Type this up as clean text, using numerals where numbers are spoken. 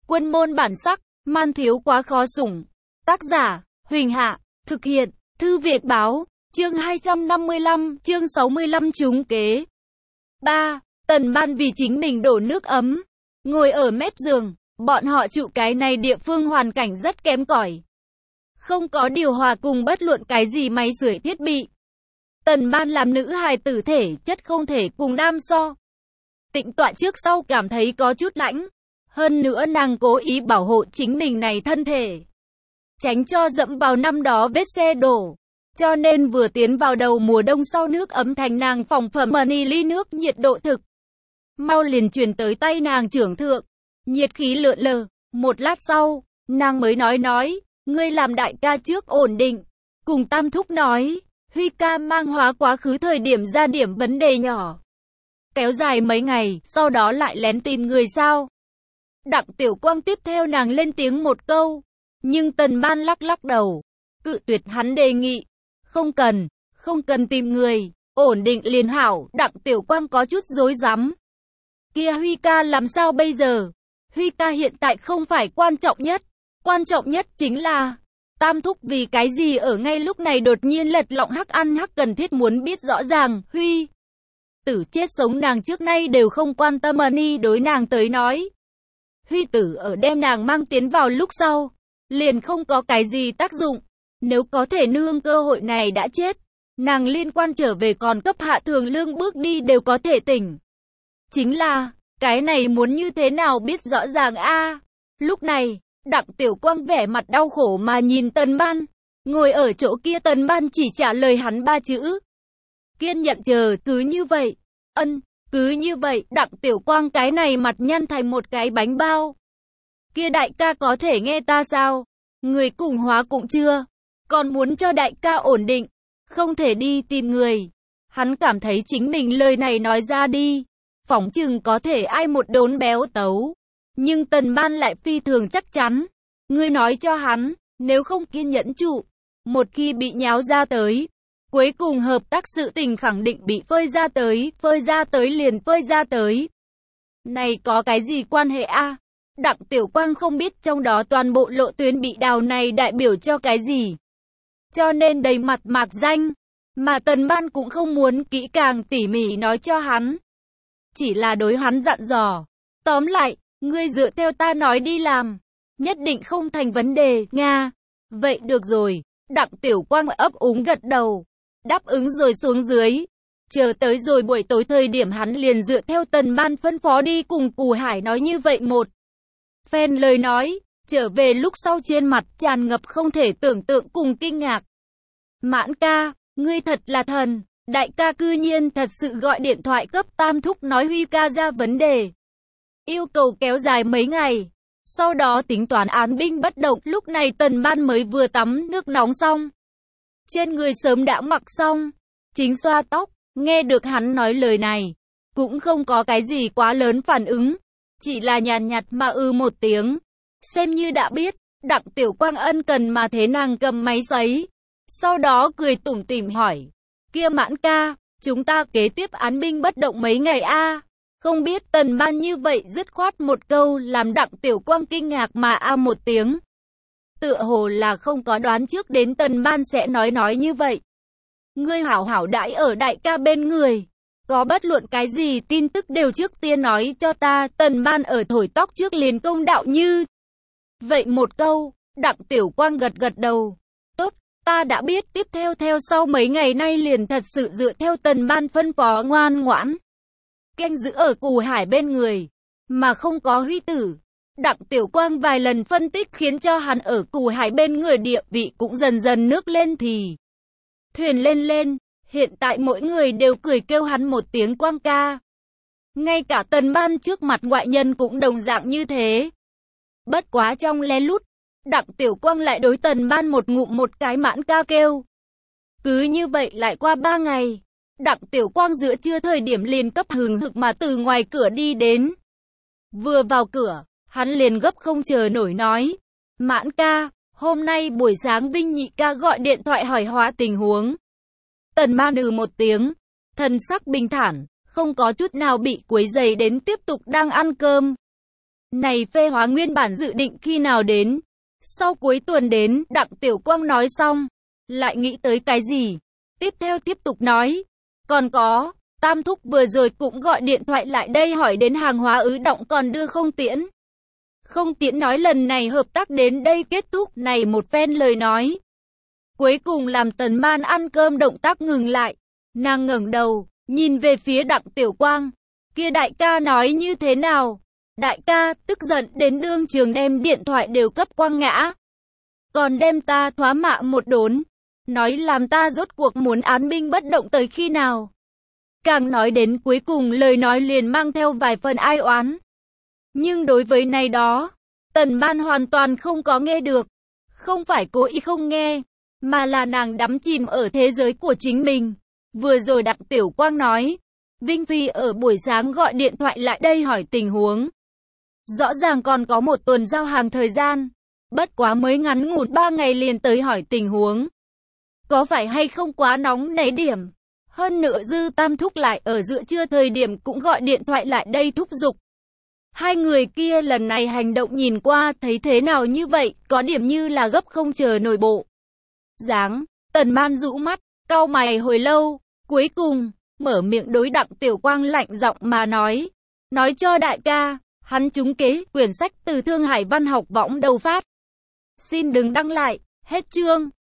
Quân môn bản sắc, man thiếu quá khó sủng. Tác giả, Huỳnh Hạ, thực hiện, Thư Viện Báo, chương 255, chương 65 trúng kế. 3. Tần Ban vì chính mình đổ nước ấm, ngồi ở mép giường, bọn họ trụ cái này địa phương hoàn cảnh rất kém cỏi. Không có điều hòa cùng bất luận cái gì máy sưởi thiết bị. Tần Ban làm nữ hài tử thể chất không thể cùng nam so. Tịnh tọa trước sau cảm thấy có chút lãnh. Hơn nữa nàng cố ý bảo hộ chính mình này thân thể, tránh cho dẫm vào năm đó vết xe đổ. Cho nên vừa tiến vào đầu mùa đông sau nước ấm thành nàng phòng phẩm mani ly nước nhiệt độ thực. Mau liền truyền tới tay nàng trưởng thượng. Nhiệt khí lượn lờ. Một lát sau, nàng mới nói, ngươi làm đại ca trước ổn định. Cùng Tam Thúc nói, Huy ca mang hóa quá khứ thời điểm ra điểm vấn đề nhỏ. Kéo dài mấy ngày, sau đó lại lén tìm người sao. Đặng Tiểu Quang tiếp theo nàng lên tiếng một câu. Nhưng Tần Ban lắc đầu, cự tuyệt hắn đề nghị. Không cần tìm người, ổn định liền hảo. Đặng Tiểu Quang có chút rối rắm. Kia Huy ca làm sao bây giờ? Huy ca hiện tại không phải quan trọng nhất chính là Tam Thúc vì cái gì ở ngay lúc này đột nhiên lật lọng hắc ăn hắc, cần thiết muốn biết rõ ràng. Huy tử chết sống nàng trước nay đều không quan tâm, ni đối nàng tới nói. Huy tử ở đem nàng mang tiến vào lúc sau, liền không có cái gì tác dụng. Nếu có thể nương cơ hội này đã chết, nàng liên quan trở về còn cấp hạ thường lương bước đi đều có thể tỉnh. Chính là, cái này muốn như thế nào biết rõ ràng a? Lúc này, Đặng Tiểu Quang vẻ mặt đau khổ mà nhìn Tần Ban. Ngồi ở chỗ kia Tần Ban chỉ trả lời hắn 3 chữ. Kiên nhẫn chờ. Cứ như vậy. Cứ như vậy. Đặng Tiểu Quang cái này mặt nhăn thành một cái bánh bao. Kia đại ca có thể nghe ta sao? Người cùng hóa cũng chưa. Còn muốn cho đại ca ổn định. Không thể đi tìm người. Hắn cảm thấy chính mình lời này nói ra đi, phỏng chừng có thể ai một đốn béo tấu. Nhưng Tần Ban lại phi thường chắc chắn. Ngươi nói cho hắn, nếu không kiên nhẫn trụ, một khi bị nháo ra tới, cuối cùng hợp tác sự tình khẳng định bị phơi ra tới liền phơi ra tới. Này có cái gì quan hệ a? Đặng Tiểu Quang không biết trong đó toàn bộ lộ tuyến bị đào này đại biểu cho cái gì. Cho nên đầy mặt mạc danh, mà Tần Ban cũng không muốn kỹ càng tỉ mỉ nói cho hắn. Chỉ là đối hắn dặn dò. Tóm lại, ngươi dựa theo ta nói đi làm, nhất định không thành vấn đề, Nga. Vậy được rồi. Đặng Tiểu Quang ấp úng gật đầu, đáp ứng rồi xuống dưới. Chờ tới rồi buổi tối thời điểm hắn liền dựa theo Tần Ban phân phó đi cùng Cù Hải nói như vậy một phen lời nói. Trở về lúc sau trên mặt tràn ngập không thể tưởng tượng cùng kinh ngạc. Mãn ca, ngươi thật là thần. Đại ca cư nhiên thật sự gọi điện thoại cấp Tam Thúc nói Huy ca ra vấn đề, yêu cầu kéo dài mấy ngày, sau đó tính toán án binh bất động. Lúc này Tần Ban mới vừa tắm nước nóng xong, trên người sớm đã mặc xong, chính xoa tóc. Nghe được hắn nói lời này, cũng không có cái gì quá lớn phản ứng, chỉ là nhàn nhạt mà một tiếng, xem như đã biết. Đặng Tiểu Quang ân cần mà thế nàng cầm máy sấy, sau đó cười tủm tỉm hỏi, kia Mãn ca, chúng ta kế tiếp án binh bất động mấy ngày a? Không biết. Tần Ban như vậy dứt khoát một câu làm Đặng Tiểu Quang kinh ngạc mà một tiếng. Tựa hồ là không có đoán trước đến Tần Ban sẽ nói như vậy. Ngươi hảo hảo đãi ở đại ca bên người, có bất luận cái gì tin tức đều trước tiên nói cho ta. Tần Ban ở thổi tóc trước liền công đạo như vậy một câu. Đặng Tiểu Quang gật đầu. Tốt, ta đã biết. Tiếp theo sau mấy ngày nay liền thật sự dựa theo Tần Ban phân phó ngoan ngoãn canh giữ ở Cù Hải bên người, mà không có Huy tử. Đặng Tiểu Quang vài lần phân tích khiến cho hắn ở Cù Hải bên người địa vị cũng dần dần nước lên thì thuyền lên. Hiện tại mỗi người đều cười kêu hắn một tiếng Quang ca. Ngay cả Tần Ban trước mặt ngoại nhân cũng đồng dạng như thế. Bất quá trong lén lút, Đặng Tiểu Quang lại đối Tần Ban một ngụm một cái Mãn ca kêu. Cứ như vậy lại qua 3 ngày. Đặng Tiểu Quang giữa trưa thời điểm liền cấp hừng hực mà từ ngoài cửa đi đến. Vừa vào cửa, hắn liền gấp không chờ nổi nói, Mãn ca, hôm nay buổi sáng Vinh nhị ca gọi điện thoại hỏi hóa tình huống. Tần Ban một tiếng, thần sắc bình thản, không có chút nào bị quấy rầy đến tiếp tục đang ăn cơm. Này phê hóa nguyên bản dự định khi nào đến? Sau cuối tuần đến, Đặng Tiểu Quang nói xong, lại nghĩ tới cái gì? Tiếp theo tiếp tục nói, còn có, Tam Thúc vừa rồi cũng gọi điện thoại lại đây hỏi đến hàng hóa ứ động còn đưa không tiễn. Không tiễn nói lần này hợp tác đến đây kết thúc, này một phen lời nói. Cuối cùng làm Tần Man ăn cơm động tác ngừng lại, nàng ngẩng đầu, nhìn về phía Đặng Tiểu Quang, kia đại ca nói như thế nào? Đại ca tức giận đến đương trường đem điện thoại đều cấp quăng ngã. Còn đem ta thoá mạ một đốn. Nói làm ta rốt cuộc muốn án binh bất động tới khi nào. Càng nói đến cuối cùng lời nói liền mang theo vài phần ai oán. Nhưng đối với này đó, Tần Man hoàn toàn không có nghe được. Không phải cố ý không nghe, mà là nàng đắm chìm ở thế giới của chính mình. Vừa rồi Đặng Tiểu Quang nói, Vinh Phi ở buổi sáng gọi điện thoại lại đây hỏi tình huống. Rõ ràng còn có một tuần giao hàng thời gian, bất quá mới ngắn ngủn 3 ngày liền tới hỏi tình huống. Có phải hay không quá nóng nảy điểm? Hơn nữa Dư Tam Thúc lại ở giữa trưa thời điểm cũng gọi điện thoại lại đây thúc giục. Hai người kia lần này hành động nhìn qua thấy thế nào như vậy, có điểm như là gấp không chờ nổi bộ. Tần Man rũ mắt, cau mày hồi lâu, cuối cùng, mở miệng đối Đặng Tiểu Quang lạnh giọng mà nói cho đại ca, hắn trúng kế, quyển sách từ Thương Hải Văn học võng đầu phát. Xin đừng đăng lại, hết chương.